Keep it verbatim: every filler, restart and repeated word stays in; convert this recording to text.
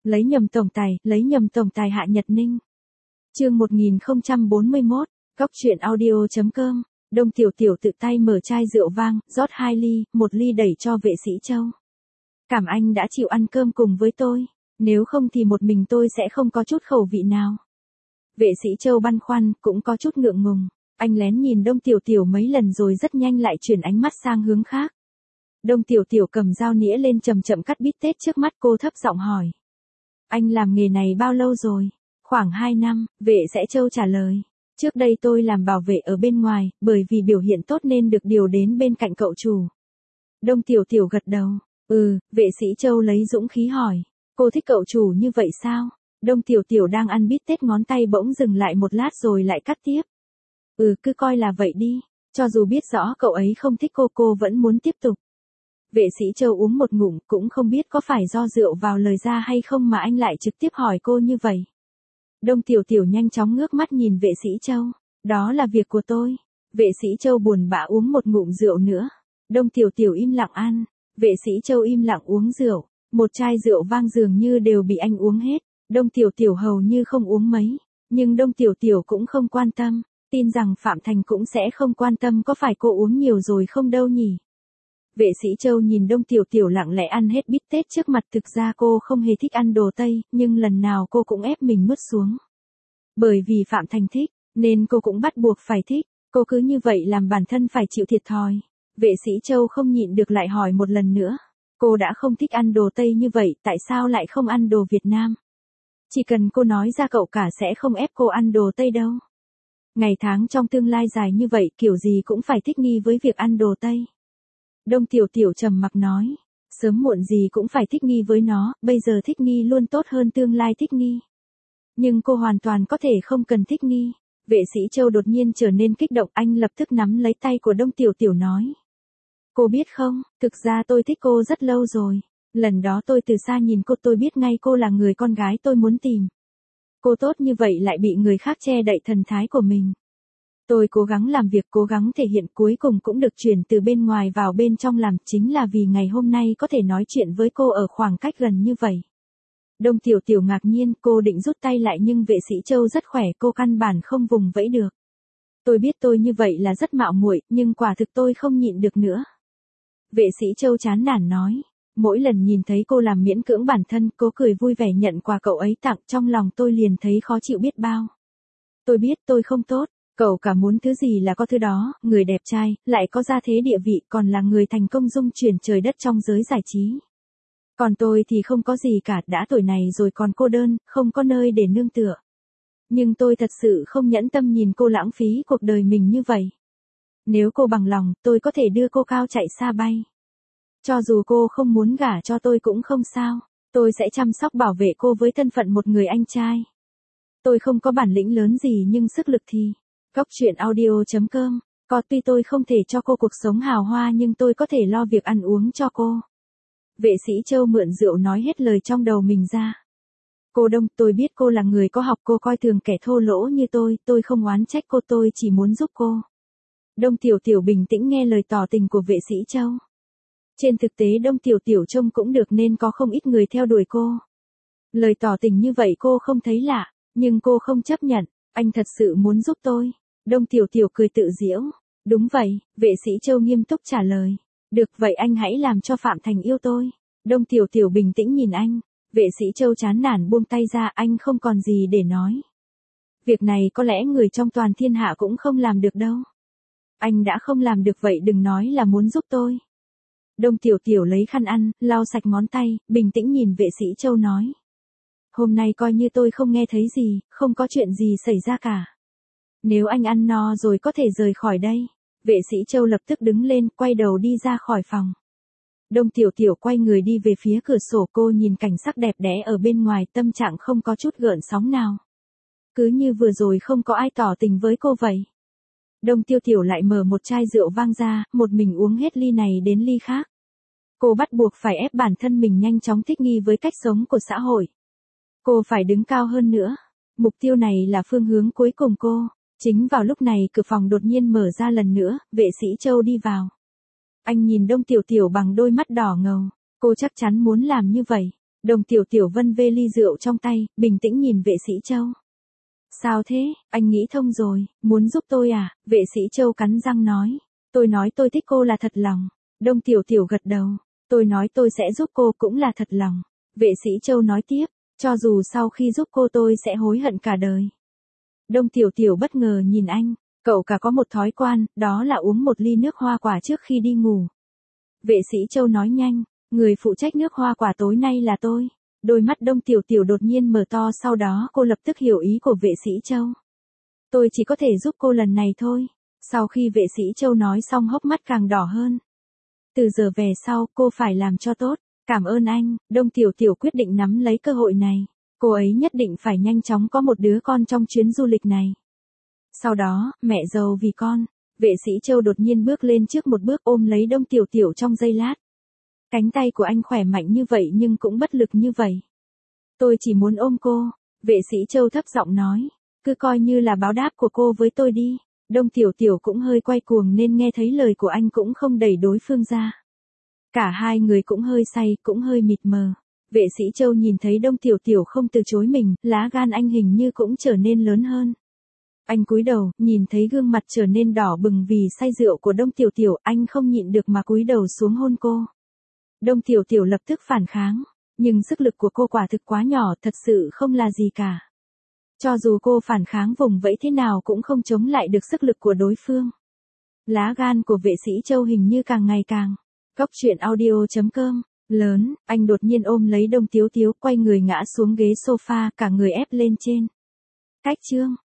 Lấy nhầm tổng tài, lấy nhầm tổng tài Hạ Nhật Ninh. Chương một nghìn không trăm bốn mươi mốt, góc truyện audio chấm com. Đông Tiểu Tiểu tự tay mở chai rượu vang, rót hai ly, một ly đẩy cho Vệ Sĩ Châu. Cảm anh đã chịu ăn cơm cùng với tôi, nếu không thì một mình tôi sẽ không có chút khẩu vị nào. Vệ Sĩ Châu băn khoăn, cũng có chút ngượng ngùng. Anh lén nhìn Đông Tiểu Tiểu mấy lần rồi rất nhanh lại chuyển ánh mắt sang hướng khác. Đông Tiểu Tiểu cầm dao nĩa lên chậm chậm cắt bít tết trước mắt cô, thấp giọng hỏi. Anh làm nghề này bao lâu rồi? Khoảng hai năm, Vệ Sĩ Châu trả lời. Trước đây tôi làm bảo vệ ở bên ngoài, bởi vì biểu hiện tốt nên được điều đến bên cạnh cậu chủ. Đông Tiểu Tiểu gật đầu. Ừ, Vệ Sĩ Châu lấy dũng khí hỏi. Cô thích cậu chủ như vậy sao? Đông Tiểu Tiểu đang ăn bít tết, ngón tay bỗng dừng lại một lát rồi lại cắt tiếp. Ừ, cứ coi là vậy đi. Cho dù biết rõ cậu ấy không thích cô, cô vẫn muốn tiếp tục. Vệ Sĩ Châu uống một ngụm, cũng không biết có phải do rượu vào lời ra hay không mà anh lại trực tiếp hỏi cô như vậy. Đông Tiểu Tiểu nhanh chóng ngước mắt nhìn Vệ Sĩ Châu. Đó là việc của tôi. Vệ Sĩ Châu buồn bã uống một ngụm rượu nữa. Đông Tiểu Tiểu im lặng ăn. Vệ Sĩ Châu im lặng uống rượu. Một chai rượu vang dường như đều bị anh uống hết. Đông Tiểu Tiểu hầu như không uống mấy. Nhưng Đông Tiểu Tiểu cũng không quan tâm. Tin rằng Phạm Thành cũng sẽ không quan tâm có phải cô uống nhiều rồi không đâu nhỉ. Vệ Sĩ Châu nhìn Đông Tiểu Tiểu lặng lẽ ăn hết bít tết trước mặt, thực ra cô không hề thích ăn đồ Tây, nhưng lần nào cô cũng ép mình nuốt xuống. Bởi vì Phạm Thành thích, nên cô cũng bắt buộc phải thích, cô cứ như vậy làm bản thân phải chịu thiệt thòi. Vệ Sĩ Châu không nhịn được lại hỏi một lần nữa. Cô đã không thích ăn đồ Tây như vậy, tại sao lại không ăn đồ Việt Nam? Chỉ cần cô nói ra cậu cả sẽ không ép cô ăn đồ Tây đâu. Ngày tháng trong tương lai dài như vậy, kiểu gì cũng phải thích nghi với việc ăn đồ Tây. Đông Tiểu Tiểu trầm mặc nói, sớm muộn gì cũng phải thích nghi với nó, bây giờ thích nghi luôn tốt hơn tương lai thích nghi. Nhưng cô hoàn toàn có thể không cần thích nghi. Vệ Sĩ Châu đột nhiên trở nên kích động, anh lập tức nắm lấy tay của Đông Tiểu Tiểu nói. Cô biết không, thực ra tôi thích cô rất lâu rồi. Lần đó tôi từ xa nhìn cô, tôi biết ngay cô là người con gái tôi muốn tìm. Cô tốt như vậy lại bị người khác che đậy thần thái của mình. Tôi cố gắng làm việc, cố gắng thể hiện, cuối cùng cũng được chuyển từ bên ngoài vào bên trong làm, chính là vì ngày hôm nay có thể nói chuyện với cô ở khoảng cách gần như vậy. Đông Tiểu Tiểu ngạc nhiên, cô định rút tay lại nhưng Vệ Sĩ Châu rất khỏe, cô căn bản không vùng vẫy được. Tôi biết tôi như vậy là rất mạo muội, nhưng quả thực tôi không nhịn được nữa. Vệ Sĩ Châu chán nản nói. Mỗi lần nhìn thấy cô làm miễn cưỡng bản thân, cô cười vui vẻ nhận quà cậu ấy tặng, trong lòng tôi liền thấy khó chịu biết bao. Tôi biết tôi không tốt, cậu cả muốn thứ gì là có thứ đó, người đẹp trai, lại có gia thế địa vị, còn là người thành công dung chuyển trời đất trong giới giải trí. Còn tôi thì không có gì cả, đã tuổi này rồi còn cô đơn, không có nơi để nương tựa. Nhưng tôi thật sự không nhẫn tâm nhìn cô lãng phí cuộc đời mình như vậy. Nếu cô bằng lòng, tôi có thể đưa cô cao chạy xa bay. Cho dù cô không muốn gả cho tôi cũng không sao, tôi sẽ chăm sóc bảo vệ cô với thân phận một người anh trai. Tôi không có bản lĩnh lớn gì nhưng sức lực thì. Góc truyện audio chấm com, có tuy tôi không thể cho cô cuộc sống hào hoa nhưng tôi có thể lo việc ăn uống cho cô. Vệ Sĩ Châu mượn rượu nói hết lời trong đầu mình ra. Cô Đông, tôi biết cô là người có học, cô coi thường kẻ thô lỗ như tôi, tôi không oán trách cô, tôi chỉ muốn giúp cô. Đông Tiểu Tiểu bình tĩnh nghe lời tỏ tình của Vệ Sĩ Châu. Trên thực tế Đông Tiểu Tiểu trông cũng được nên có không ít người theo đuổi cô. Lời tỏ tình như vậy cô không thấy lạ, nhưng cô không chấp nhận, anh thật sự muốn giúp tôi. Đông Tiểu Tiểu cười tự giễu. Đúng vậy, Vệ Sĩ Châu nghiêm túc trả lời. Được vậy anh hãy làm cho Phạm Thành yêu tôi. Đông Tiểu Tiểu bình tĩnh nhìn anh. Vệ Sĩ Châu chán nản buông tay ra, anh không còn gì để nói. Việc này có lẽ người trong toàn thiên hạ cũng không làm được đâu. Anh đã không làm được vậy đừng nói là muốn giúp tôi. Đông Tiểu Tiểu lấy khăn ăn, lau sạch ngón tay, bình tĩnh nhìn Vệ Sĩ Châu nói. Hôm nay coi như tôi không nghe thấy gì, không có chuyện gì xảy ra cả. Nếu anh ăn no rồi có thể rời khỏi đây. Vệ Sĩ Châu lập tức đứng lên, quay đầu đi ra khỏi phòng. Đông Tiểu Tiểu quay người đi về phía cửa sổ, cô nhìn cảnh sắc đẹp đẽ ở bên ngoài, tâm trạng không có chút gợn sóng nào. Cứ như vừa rồi không có ai tỏ tình với cô vậy. Đông Tiểu Tiểu lại mở một chai rượu vang ra, một mình uống hết ly này đến ly khác. Cô bắt buộc phải ép bản thân mình nhanh chóng thích nghi với cách sống của xã hội. Cô phải đứng cao hơn nữa. Mục tiêu này là phương hướng cuối cùng cô. Chính vào lúc này cửa phòng đột nhiên mở ra lần nữa, Vệ Sĩ Châu đi vào. Anh nhìn Đông Tiểu Tiểu bằng đôi mắt đỏ ngầu. Cô chắc chắn muốn làm như vậy. Đồng Tiểu Tiểu vân vê ly rượu trong tay, bình tĩnh nhìn Vệ Sĩ Châu. Sao thế, anh nghĩ thông rồi, muốn giúp tôi à? Vệ Sĩ Châu cắn răng nói. Tôi nói tôi thích cô là thật lòng. Đồng Tiểu Tiểu gật đầu. Tôi nói tôi sẽ giúp cô cũng là thật lòng. Vệ Sĩ Châu nói tiếp, cho dù sau khi giúp cô tôi sẽ hối hận cả đời. Đồng Tiểu Tiểu bất ngờ nhìn anh, cậu cả có một thói quen, đó là uống một ly nước hoa quả trước khi đi ngủ. Vệ Sĩ Châu nói nhanh, người phụ trách nước hoa quả tối nay là tôi. Đôi mắt Đồng Tiểu Tiểu đột nhiên mở to, sau đó cô lập tức hiểu ý của Vệ Sĩ Châu. Tôi chỉ có thể giúp cô lần này thôi. Sau khi Vệ Sĩ Châu nói xong hốc mắt càng đỏ hơn. Từ giờ về sau cô phải làm cho tốt. Cảm ơn anh. Đồng Tiểu Tiểu quyết định nắm lấy cơ hội này. Cô ấy nhất định phải nhanh chóng có một đứa con trong chuyến du lịch này. Sau đó, mẹ giàu vì con. Vệ Sĩ Châu đột nhiên bước lên trước một bước ôm lấy Đồng Tiểu Tiểu trong giây lát. Cánh tay của anh khỏe mạnh như vậy nhưng cũng bất lực như vậy. Tôi chỉ muốn ôm cô. Vệ Sĩ Châu thấp giọng nói. Cứ coi như là báo đáp của cô với tôi đi. Đồng Tiểu Tiểu cũng hơi quay cuồng nên nghe thấy lời của anh cũng không đẩy đối phương ra. Cả hai người cũng hơi say, cũng hơi mịt mờ. Vệ Sĩ Châu nhìn thấy Đồng Tiểu Tiểu không từ chối mình, lá gan anh hình như cũng trở nên lớn hơn. Anh cúi đầu, nhìn thấy gương mặt trở nên đỏ bừng vì say rượu của Đồng Tiểu Tiểu, anh không nhịn được mà cúi đầu xuống hôn cô. Đồng Tiểu Tiểu lập tức phản kháng, nhưng sức lực của cô quả thực quá nhỏ, thật sự không là gì cả. Cho dù cô phản kháng vùng vẫy thế nào cũng không chống lại được sức lực của đối phương. Lá gan của Vệ Sĩ Châu hình như càng ngày càng. Góc truyện audio chấm com, lớn, anh đột nhiên ôm lấy Đồng Tiếu Tiếu, quay người ngã xuống ghế sofa, cả người ép lên trên. Cách chương.